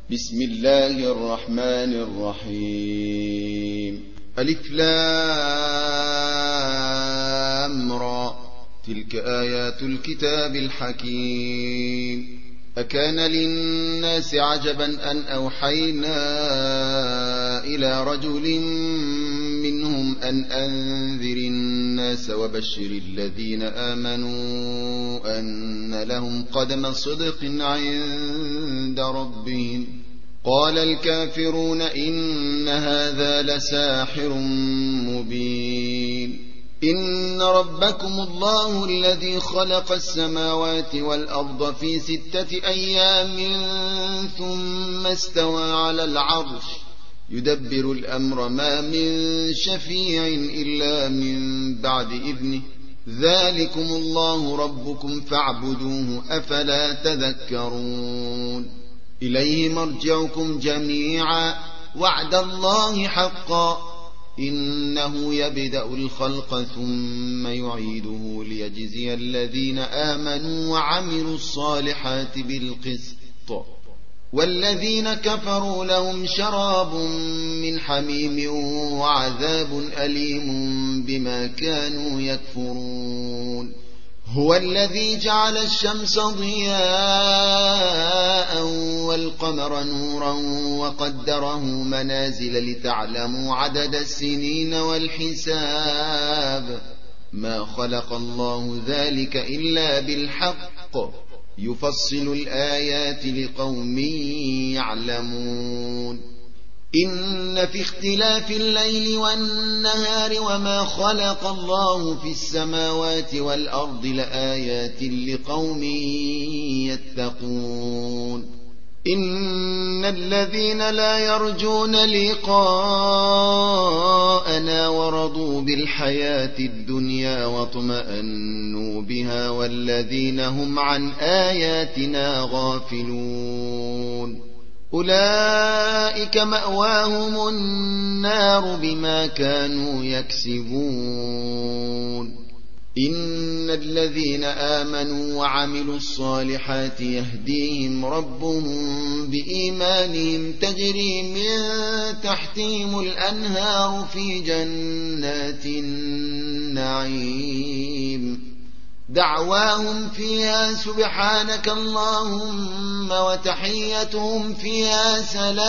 بسم الله الرحمن الرحيم. ألف لام را، تلك آيات الكتاب الحكيم. أكان للناس عجبا أن أوحينا إلى رجل منهم أن أنذر الناس وبشر الذين آمنوا أن لهم قدم صدق عند ربهم. قال الكافرون إن هذا لساحر مبين. إن ربكم الله الذي خلق السماوات والأرض في 6 أيام ثم استوى على العرش يدبر الأمر ما من شفيع إلا من بعد إذنه. ذلكم الله ربكم فاعبدوه أفلا تذكرون. إليه مرجعكم جميعا وعد الله حقا إنه يبدأ الخلق ثم يعيده ليجزي الذين آمنوا وعملوا الصالحات بالقسط والذين كفروا لهم شراب من حميم وعذاب أليم بما كانوا يكفرون. هو الذي جعل الشمس ضياء والقمر نورا وقدره منازل لتعلموا عدد السنين والحساب. ما خلق الله ذلك إلا بالحق يفصل الآيات لقوم يعلمون. إن في اختلاف الليل والنهار وما خلق الله في السماوات والأرض لآيات لقوم يتقون. إن الذين لا يرجون لقاءنا ورضوا بالحياة الدنيا واطمأنوا بها والذين هم عن آياتنا غافلون أولئك مأواهم النار بما كانوا يكسبون. إن الذين آمنوا وعملوا الصالحات يهديهم ربهم بإيمانهم تجري من تحتهم الأنهار في جنات النعيم. دعواهم فيها سبحانك اللهم وتحيتهم فيها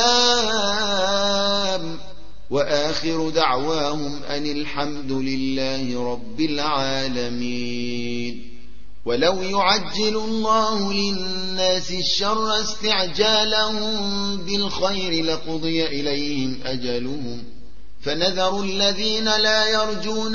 سلام وآخر دعواهم أن الحمد لله رب العالمين. ولو يعجل الله للناس الشر استعجالهم بالخير لقضي إليهم أجلهم فنذر الذين لا يرجون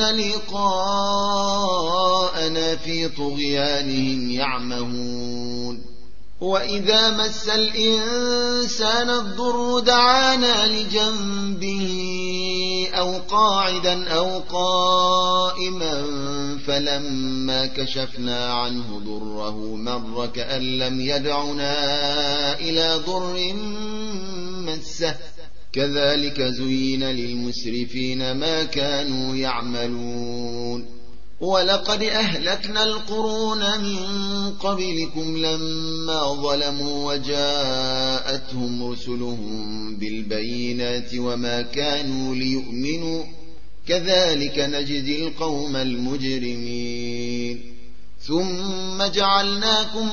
لقاءنا في طغيانهم يعمهون. وإذا مس الإنسان الضر دعانا لجنبه أو قاعدا أو قائما فلما كشفنا عنه ضره مر كأن لم يدعنا إلى ضر مسه كذلك زين للمسرفين ما كانوا يعملون. ولقد أهلكنا القرون من قبلكم لما ظلموا وجاءتهم رسلهم بالبينات وما كانوا ليؤمنوا كذلك نجزي القوم المجرمين. ثم جعلناكم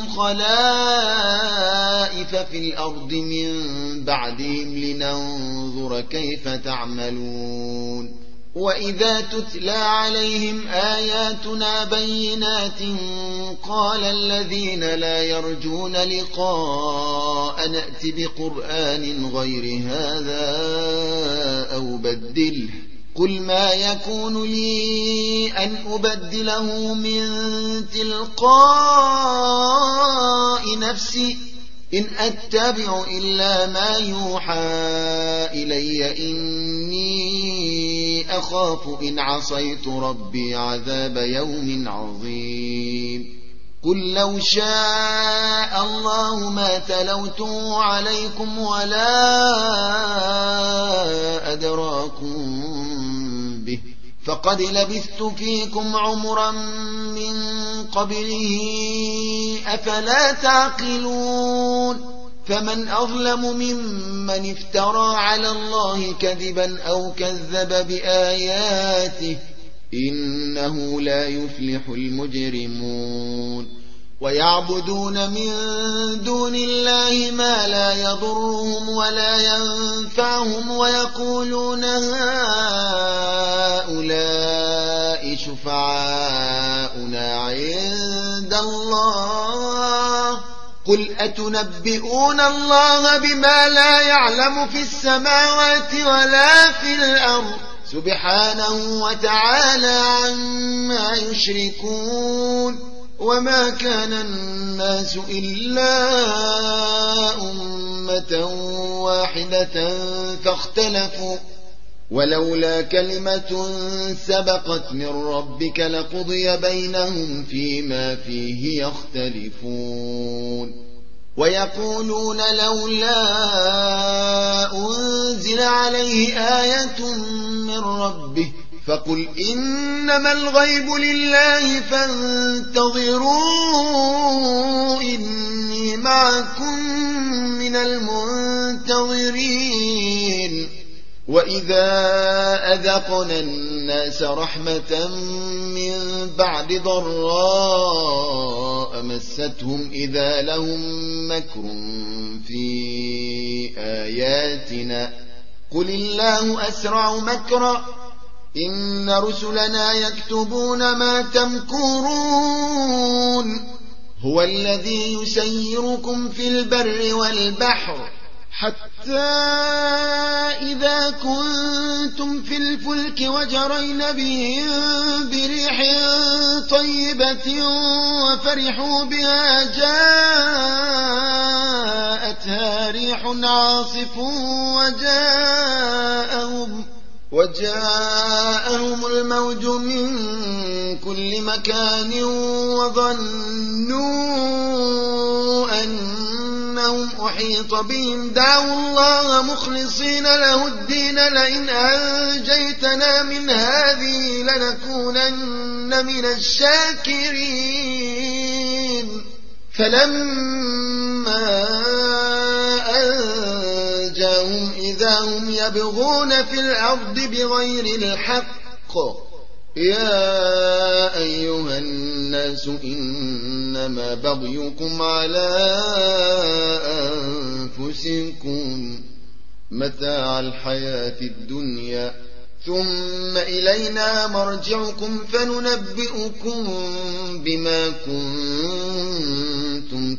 خلائف في الأرض من بعدهم لننظر كيف تعملون. وإذا تتلى عليهم آياتنا بينات قال الذين لا يرجون لقاء نأت بقرآن غير هذا أو بدله قل ما يكون لي أن أبدله من تلقاء نفسي إن أتبع إلا ما يوحى إلي إني أخاف إن عصيت ربي عذاب يوم عظيم. قل لو شاء الله ما تلوته عليكم ولا أدراكم به فقد لبثت فيكم عمرا من قبله أفلا تعقلون فمن أظلم ممن افترى على الله كذبا أو كذب بآياته إنه لا يفلح المجرمون ويعبدون من دون الله ما لا يضرهم ولا ينفعهم ويقولون هؤلاء شفعاؤنا عند الله قل أتنبئون الله بما لا يعلم في السماوات ولا في الأرض سبحانه وتعالى عما يشركون وما كان الناس إلا أمة واحدة فاختلفوا ولولا كلمة سبقت من ربك لقضي بينهم فيما فيه يختلفون ويقولون لولا أنزل عليه آية من ربه فقل إنما الغيب لله فانتظروا إني معكم من المنتظرين وإذا أذقنا الناس رحمة من بعد ضراء مستهم إذا لهم مكر في آياتنا قل الله أسرع مكرا إن رسلنا يكتبون ما تمكرون هو الذي يسيركم في البر والبحر حتى إذا كنتم في الفلك وجرين بهم بريح طيبة وفرحوا بها جاءتها ريح عاصف وجاءهم الموج من كل مكان وظنوا أنهم أحيط بهم دعوا الله مخلصين له الدين لئن أنجيتنا من هذه لنكونن من الشاكرين فلما أنجاهم إذا هم يبغون في الأرض بغير الحق يا أيها الناس إنما بغيكم على أنفسكم متاع الحياة الدنيا ثم إلينا مرجعكم فننبئكم بما كنتم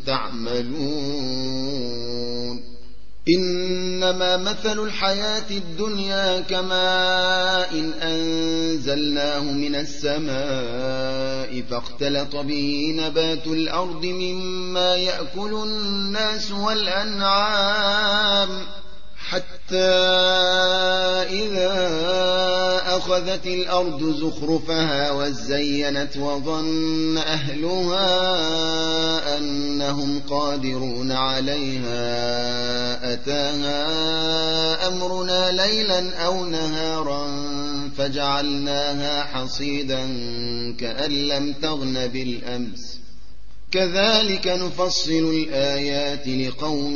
تعملون إنما مثل الحياة الدنيا كماء إن أنزلناه من السماء فاختلط به نبات الأرض مما يأكل الناس والأنعام حتى إذا أخذت الأرض زخرفها وزينت وظن أهلها أنهم قادرون عليها أتاها أمرنا ليلا أو نهارا فجعلناها حصيدا كأن لم تغن بالأمس كذلك نفصل الآيات لقوم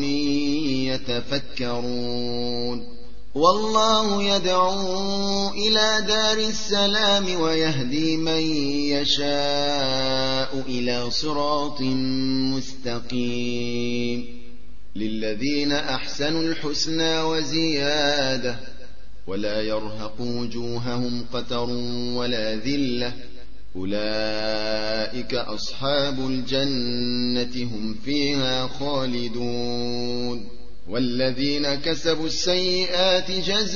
يتفكرون والله يدعو إلى دار السلام ويهدي من يشاء إلى صراط مستقيم للذين أحسنوا الحسنى وزيادة ولا يرهق وجوههم قتر ولا ذلة أولئك أصحاب الجنة هم فيها خالدون والذين كسبوا السيئات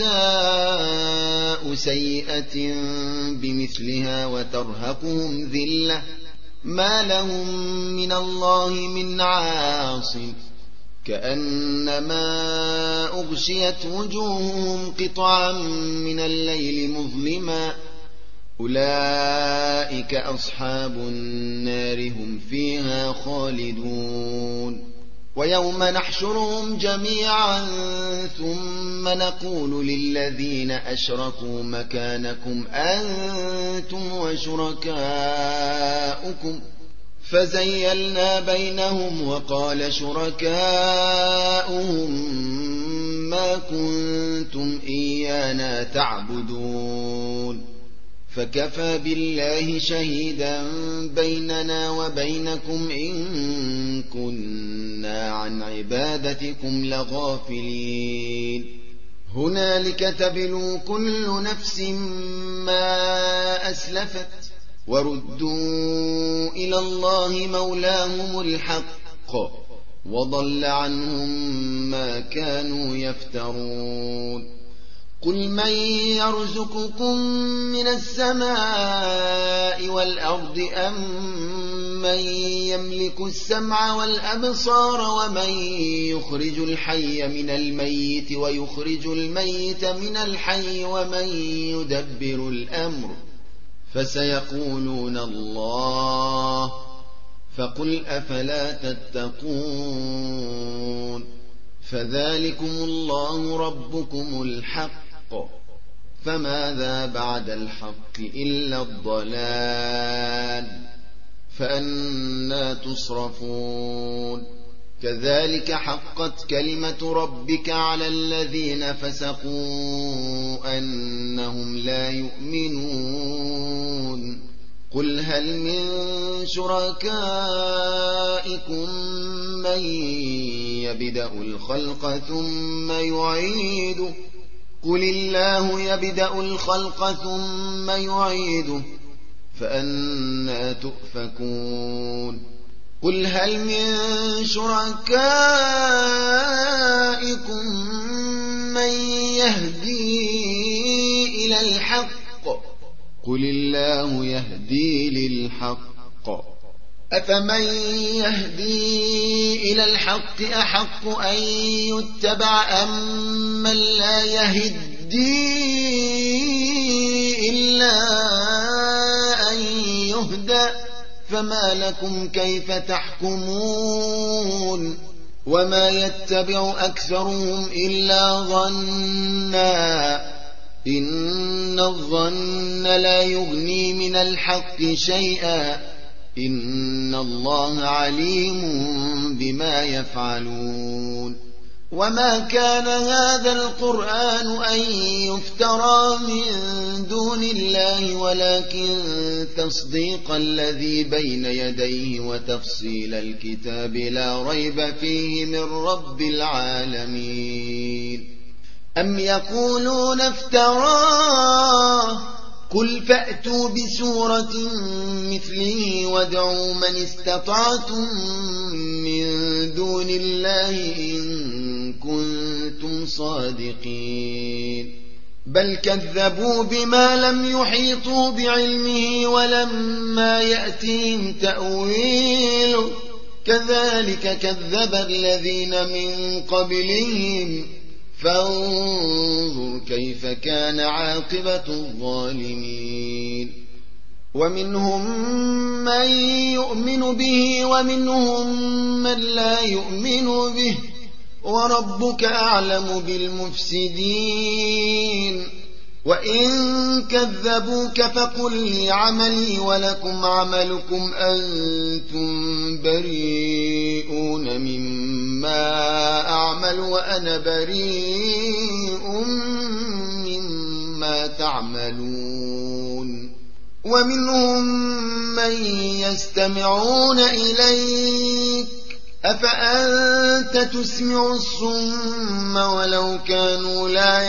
جزاء سيئة بمثلها وترهقهم ذلة ما لهم من الله من عاصم كأنما أغشيت وجوههم قطعا من الليل مظلما أولئك أصحاب النار هم فيها خالدون ويوم نحشرهم جميعا ثم نقول للذين أشركوا مكانكم أنتم وشركاؤكم فزيلنا بينهم وقال شركاؤهم ما كنتم إيانا تعبدون فكفى بالله شهيدا بيننا وبينكم إن كنا عن عبادتكم لغافلين هنالك تبلو كل نفس ما أسلفت وردوا إلى الله مولاهم الحق وضل عنهم ما كانوا يفترون قل من يرزقكم من السماء والأرض أم من يملك السمع والأبصار ومن يخرج الحي من الميت ويخرج الميت من الحي ومن يدبر الأمر فسيقولون الله فقل أفلا تتقون فذلكم الله ربكم الحق فماذا بعد الحق إلا الضلال فأنى تصرفون كذلك حقت كلمة ربك على الذين فسقوا أنهم لا يؤمنون قل هل من شركائكم من يبدأ الخلق ثم يعيده قل الله يبدأ الخلق ثم يعيده فأنى تؤفكون قل هل من شركائكم من يهدي إلى الحق قل الله يهدي للحق أفمن يهدي إلى الحق أحق أن يتبع أم من لا يهدي إلا أن يهدى فما لكم كيف تحكمون وما يتبع أكثرهم إلا ظنا إن الظن لا يغني من الحق شيئا إن الله عليم بما يفعلون وما كان هذا القرآن أن يفترى من دون الله ولكن تصديق الذي بين يديه وتفصيل الكتاب لا ريب فيه من رب العالمين أم يقولون افتراه قل فأتوا بسورة مثله وادعوا من استطعتم من دون الله إن كنتم صادقين بل كذبوا بما لم يحيطوا بعلمه ولما يأتيهم تأويله كذلك كذب الذين من قبلهم فانظر كيف كان عاقبة الظالمين ومنهم من يؤمن به ومنهم من لا يؤمن به وربك أعلم بالمفسدين وإن كذبوك فقل لي عملي ولكم عملكم أنتم بريئون مما أعمل وأنا بريء مما تعملون ومنهم من يستمعون إليك أفأنت تسمع الصم ولو كانوا لا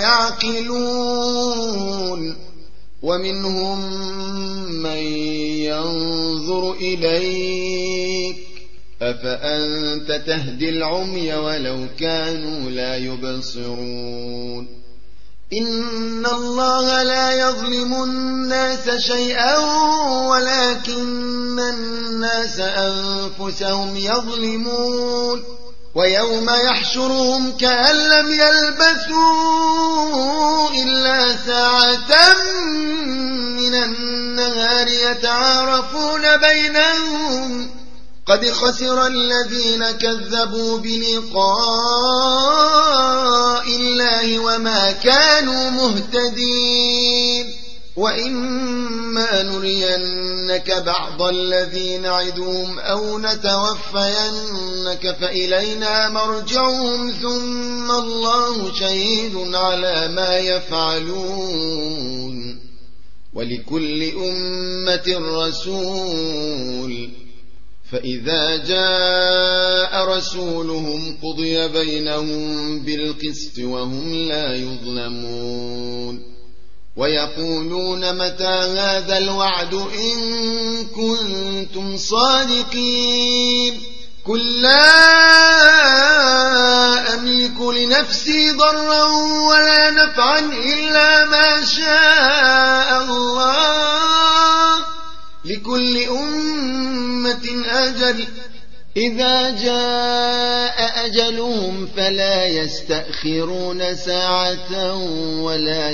يعقلون ومنهم من ينظر إليك أفأنت تهدي العمي ولو كانوا لا يبصرون إن الله لا يظلم الناس شيئا ولكن الناس أنفسهم يظلمون ويوم يحشرهم كأن لم يلبثوا إلا ساعة من النهار يتعارفون بينهم قد خسر الذين كذبوا بلقاء الله وما كانوا مهتدين وإما نرينك بعض الذي نعدهم أو نتوفينك فإلينا مرجعهم ثم الله شهيد على ما يفعلون ولكل أمة رسول فإذا جاء رسولهم قضي بينهم بالقسط وهم لا يظلمون ويقولون متى هذا الوعد إن كنتم صادقين قل لا أملك لنفسي ضرا ولا نفعا إلا ما شاء الله لكل أمة أجل إذا جاء أجلهم فلا يستأخرون ساعة ولا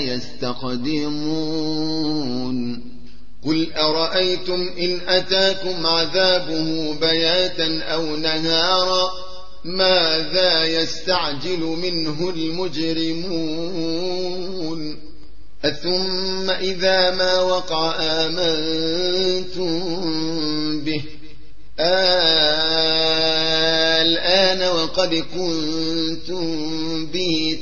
يستقدمون قل أرأيتم إن أتاكم عذابه بياتا أو نهارا ماذا يستعجل منه المجرمون أثم إذا ما وقع آمنتم به الآن وقد كنتم به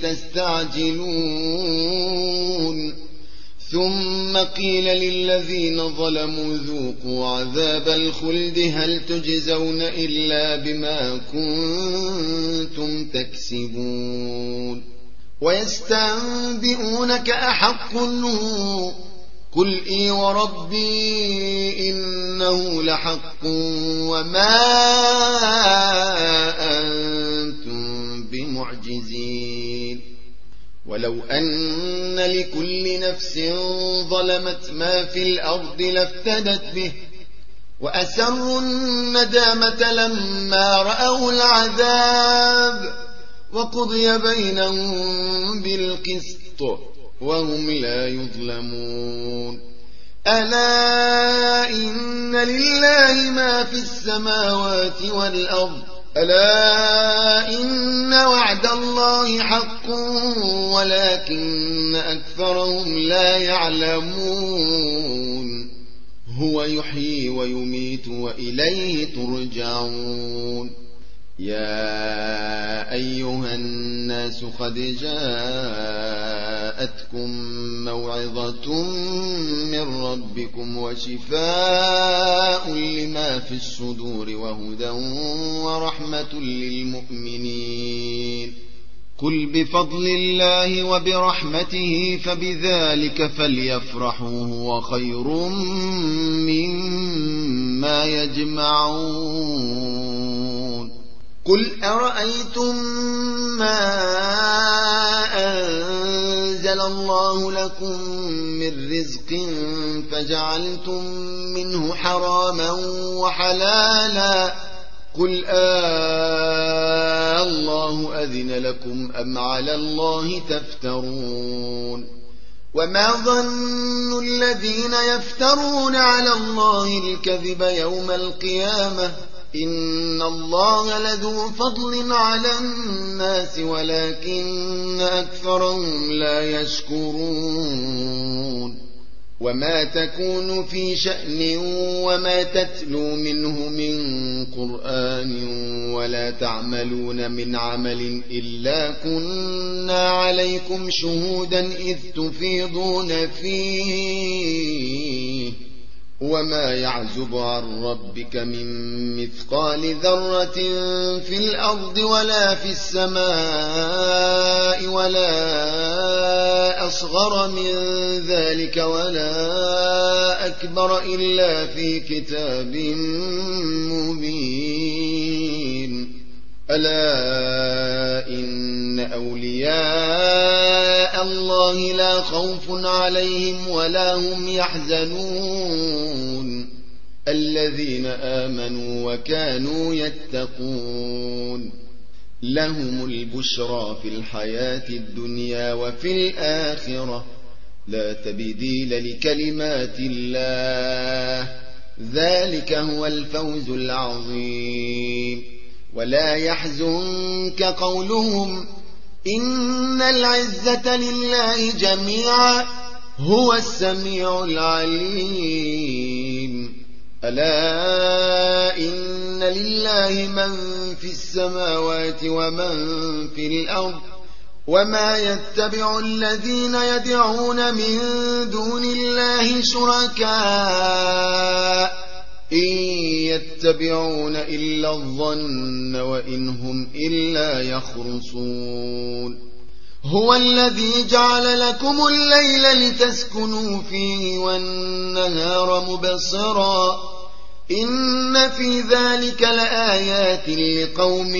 تستعجلون ثم قيل للذين ظلموا ذوقوا عذاب الخلد هل تجزون إلا بما كنتم تكسبون ويستنبئونك أحق هو قل إي وربي إنه لحق وما أنتم بمعجزين ولو أن لكل نفس ظلمت ما في الأرض لافتدت به وأسروا الندامة لما رأوا العذاب وقضي بينهم بالقسط وهم لا يظلمون ألا إن لله ما في السماوات والأرض ألا إن وعد الله حق ولكن أكثرهم لا يعلمون هو يحيي ويميت وإليه ترجعون يا أيها الناس قد جاءتكم موعظة من ربكم وشفاء لما في الصدور وهدى ورحمة للمؤمنين قل بفضل الله وبرحمته فبذلك فليفرحوا هو خير مما يجمعون قل أرأيتم ما أنزل الله لكم من رزق فجعلتم منه حراما وحلالا قل الله أذن لكم أم على الله تفترون وما ظن الذين يفترون على الله الكذب يوم القيامة إن الله لذو فضل على الناس ولكن أكثرهم لا يشكرون وما تكون في شأن وما تتلو منه من قرآن ولا تعملون من عمل إلا كنا عليكم شهودا إذ تفيضون فيه وما يعزب عن ربك من مثقال ذرة في الأرض ولا في السماء ولا أصغر من ذلك ولا أكبر إلا في كتاب مبين ألا إن أولياء الله لا خوف عليهم ولا هم يحزنون الذين آمنوا وكانوا يتقون لهم البشرى في الحياة الدنيا وفي الآخرة لا تبديل لكلمات الله ذلك هو الفوز العظيم ولا يحزنك قولهم إن العزة لله جميعا هو السميع العليم. ألا إن لله من في السماوات ومن في الأرض وما يتبع الذين يدعون من دون الله شركاء إن يتبعون إلا الظن وإن هم إلا يخرصون. هو الذي جعل لكم الليل لتسكنوا فيه والنهار مبصرا إن في ذلك لآيات لقوم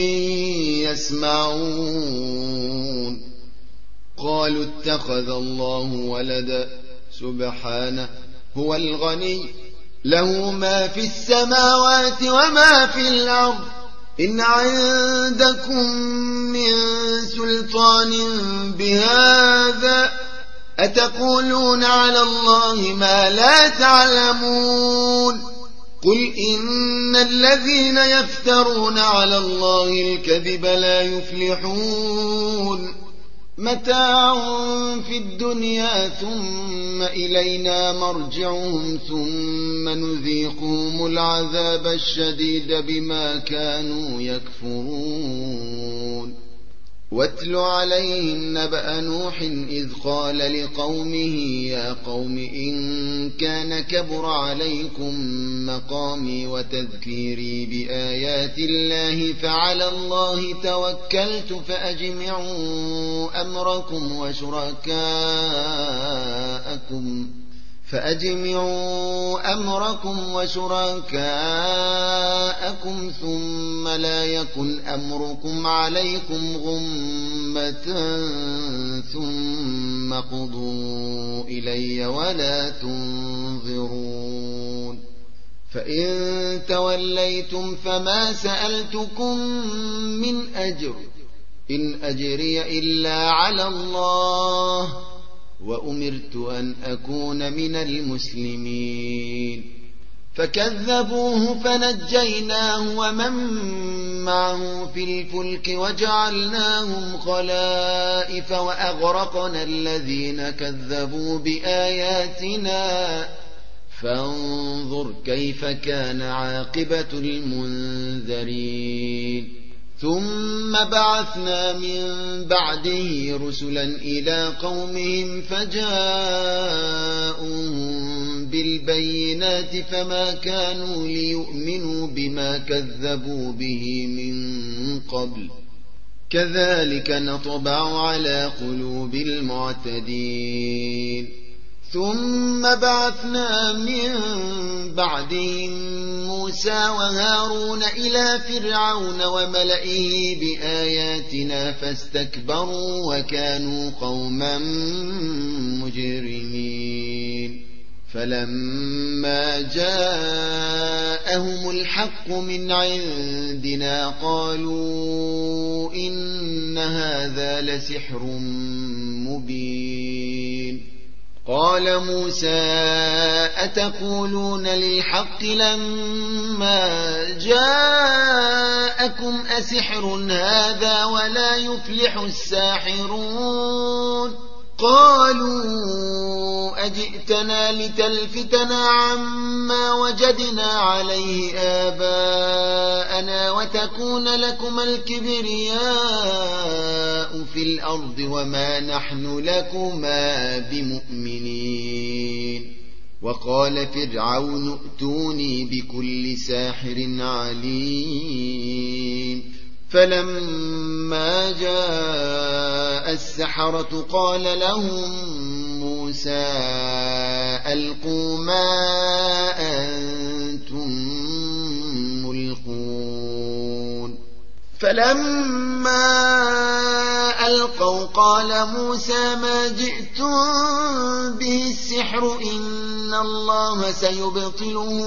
يسمعون. قالوا اتخذ الله ولدا سبحانه هو الغني له ما في السماوات وما في الأرض إن عندكم من سلطان بهذا أتقولون على الله ما لا تعلمون. قل إن الذين يفترون على الله الكذب لا يفلحون. متاع في الدنيا ثم إلينا مرجعهم ثم نذيقهم العذاب الشديد بما كانوا يكفرون. واتل عليهم نبأ نوح إذ قال لقومه يا قوم إن كان كبر عليكم مقامي وتذكيري بآيات الله فعلى الله توكلت فأجمعوا أمركم وشركاءكم ثم لا يكن أمركم عليكم غمة ثم قضوا إلي ولا تنظرون. فإن توليتم فما سألتكم من أجر إن أجري إلا على الله وأمرت أن أكون من المسلمين. فكذبوه فنجيناه ومن معه في الفلك وجعلناهم خلائف وأغرقنا الذين كذبوا بآياتنا فانظر كيف كان عاقبة المنذرين. ثم بعثنا من بعده رسلا إلى قومهم فجاءوهم بالبينات فما كانوا ليؤمنوا بما كذبوا به من قبل كذلك نطبع على قلوب المعتدين. ثم بعثنا من بعدهم موسى وهارون إلى فرعون وملئه بآياتنا فاستكبروا وكانوا قوما مجرمين. فلما جاءهم الحق من عندنا قالوا إن هذا لسحر مبين. قال موسى أتقولون للحق لما جاءكم أسحر هذا ولا يفلح الساحرون. قالوا أجئتنا لتلفتنا عما وجدنا عليه آباءنا وتكون لكما الكبرياء في الأرض وما نحن لكما بمؤمنين. وقال فرعون ائتوني بكل ساحر عليم. فلما جاء السحرة قال لهم موسى ألقوا ما أنتم ملقون. فلما ألقوا قال موسى ما جئتم به السحر إن الله سيبطله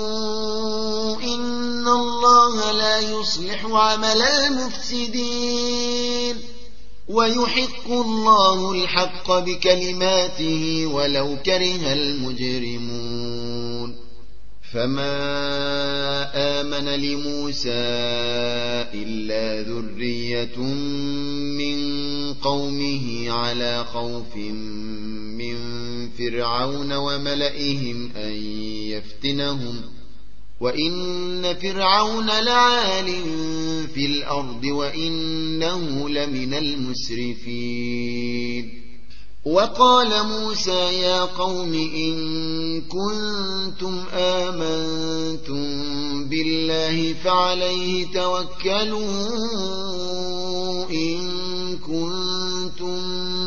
إن الله لا يصلح عمل المفسدين ويحق الله الحق بكلماته ولو كره المجرمون. فما آمن لموسى إلا ذرية من قومه على خوف من فرعون وملئهم أن يفتنهم وإن فرعون لعال في الأرض وإنه لمن المسرفين وقال موسى يا قوم إن كنتم آمنتم بالله فعليه توكلوا إن كنتم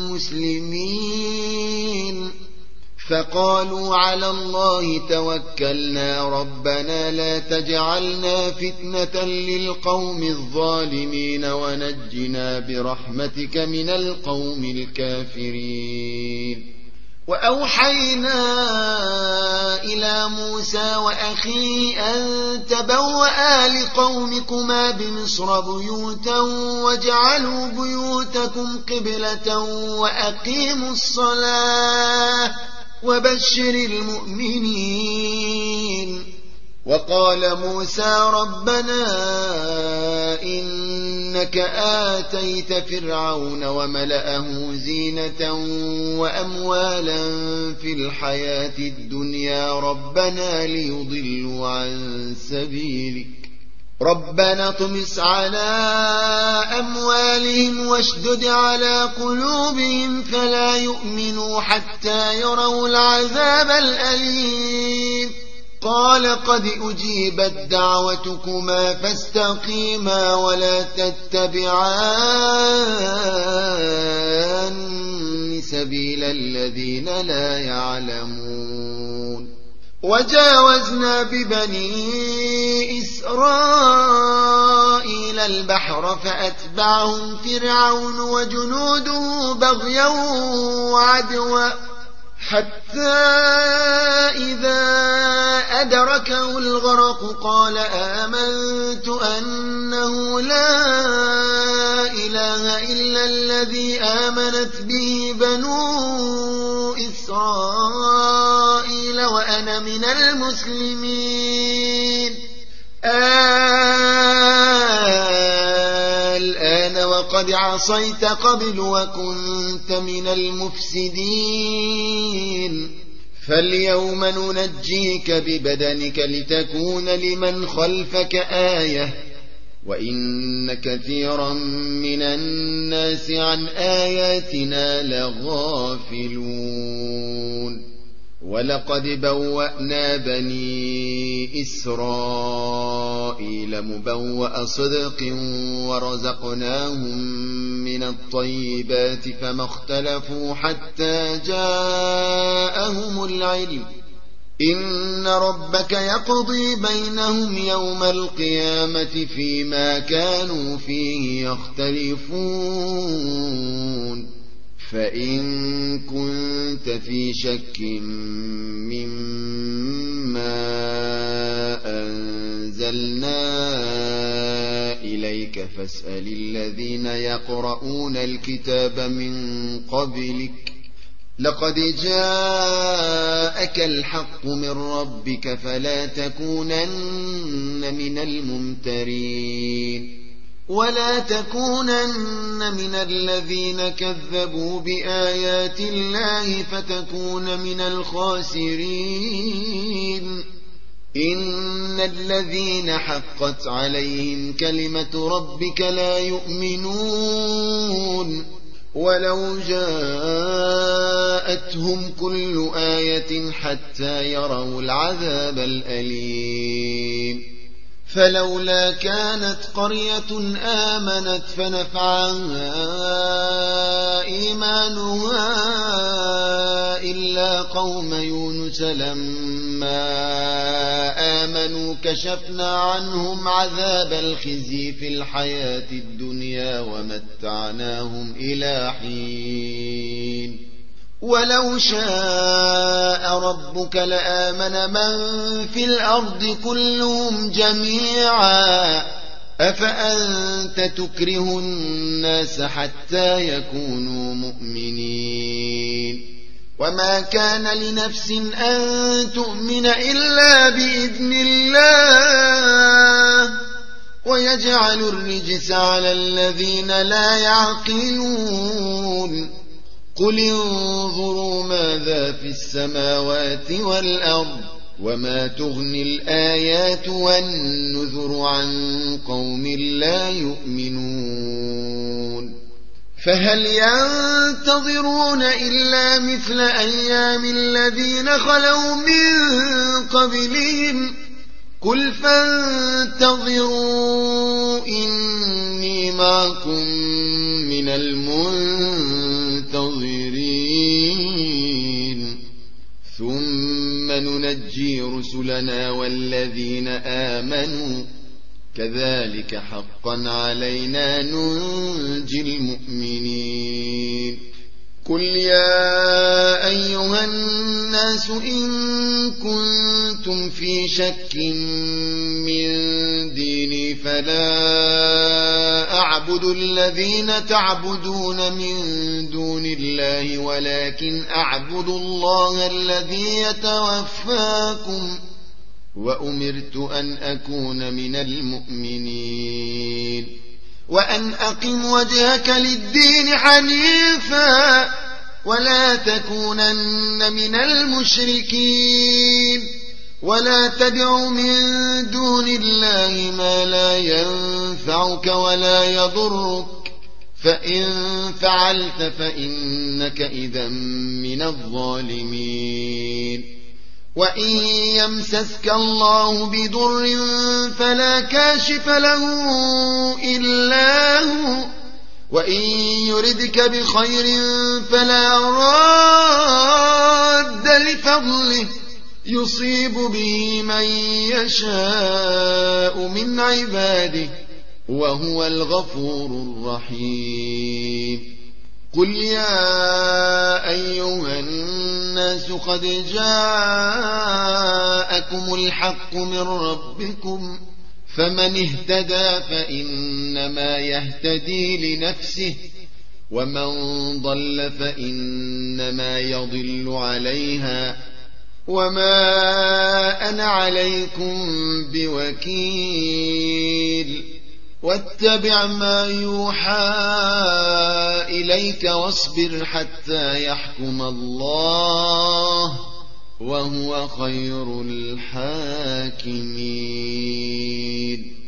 مسلمين فقالوا على الله توكلنا ربنا لا تجعلنا فتنة للقوم الظالمين ونجنا برحمتك من القوم الكافرين وأوحينا إلى موسى وأخيه أن تبوأ لقومكما بمصر بيوتا واجعلوا بيوتكم قبلة وأقيموا الصلاة وبشر المؤمنين وقال موسى ربنا إنك آتيت فرعون وملأه زينة وأموالا في الحياة الدنيا ربنا ليضلوا عن سبيلك ربنا اطمس على أموالهم واشدد على قلوبهم فلا يؤمنوا حتى يروا العذاب الأليم قال قد أجيبت دعوتكما فاستقيما ولا تتبعان سبيل الذين لا يعلمون وجاوزنا ببني إسرائيل البحر فأتبعهم فرعون وجنوده بغيا وعدوا حتى إذا أدركه الغرق قال آمنت أنه لا إله إلا الذي آمنت به بنو إسرائيل وأنا من المسلمين الآن وقد عصيت قبل وكنت من المفسدين فاليوم ننجيك ببدنك لتكون لمن خلفك آية وإن كثيرا من الناس عن آياتنا لغافلون ولقد بوأنا بني إسرائيل مبوأ صدق ورزقناهم من الطيبات فما اختلفوا حتى جاءهم العلم إن ربك يقضي بينهم يوم القيامة فيما كانوا فيه يختلفون فإن كنت في شك مما أنزلنا إليك فاسأل الذين يقرؤون الكتاب من قبلك لقد جاءك الحق من ربك فلا تكونن من الممترين ولا تكونن من الذين كذبوا بآيات الله فتكون من الخاسرين إن الذين حقت عليهم كلمة ربك لا يؤمنون ولو جاءتهم كل آية حتى يروا العذاب الأليم فلولا كانت قرية آمنت فنفعها إيمانها إلا قوم يونس لما آمنوا كشفنا عنهم عذاب الخزي في الحياة الدنيا ومتعناهم إلى حين ولو شاء ربك لآمن من في الأرض كلهم جميعا أفأنت تكره الناس حتى يكونوا مؤمنين وما كان لنفس أن تؤمن إلا بإذن الله ويجعل الرجس على الذين لا يعقلون قل انظروا ماذا في السماوات والأرض وما تغني الآيات والنذر عن قوم لا يؤمنون فهل ينتظرون إلا مثل أيام الذين خلوا من قبلهم قل فانتظروا إني معكم من المنتظرين ثم ننجي رسلنا والذين آمنوا كذلك حقا علينا ننجي المؤمنين قل يا أيها الناس إن كنتم في شك من ديني فلا أعبد الذين تعبدون من دون الله ولكن أعبد الله الذي يتوفاكم وأمرت أن أكون من المؤمنين وأن أقم وجهك للدين حنيفا ولا تكونن من المشركين ولا تدع من دون الله ما لا ينفعك ولا يضرك فإن فعلت فإنك إذا من الظالمين وإن يمسسك الله بضر فلا كاشف له إلا هو وإن يردك بخير فلا راد لفضله يصيب به من يشاء من عباده وهو الغفور الرحيم قل يا أيها الناس قد جاءكم الحق من ربكم فمن اهتدى فإنما يهتدي لنفسه ومن ضل فإنما يضل عليها وما أنا عليكم بوكيل واتبع ما يوحى إليك واصبر حتى يحكم الله وهو خير الحاكمين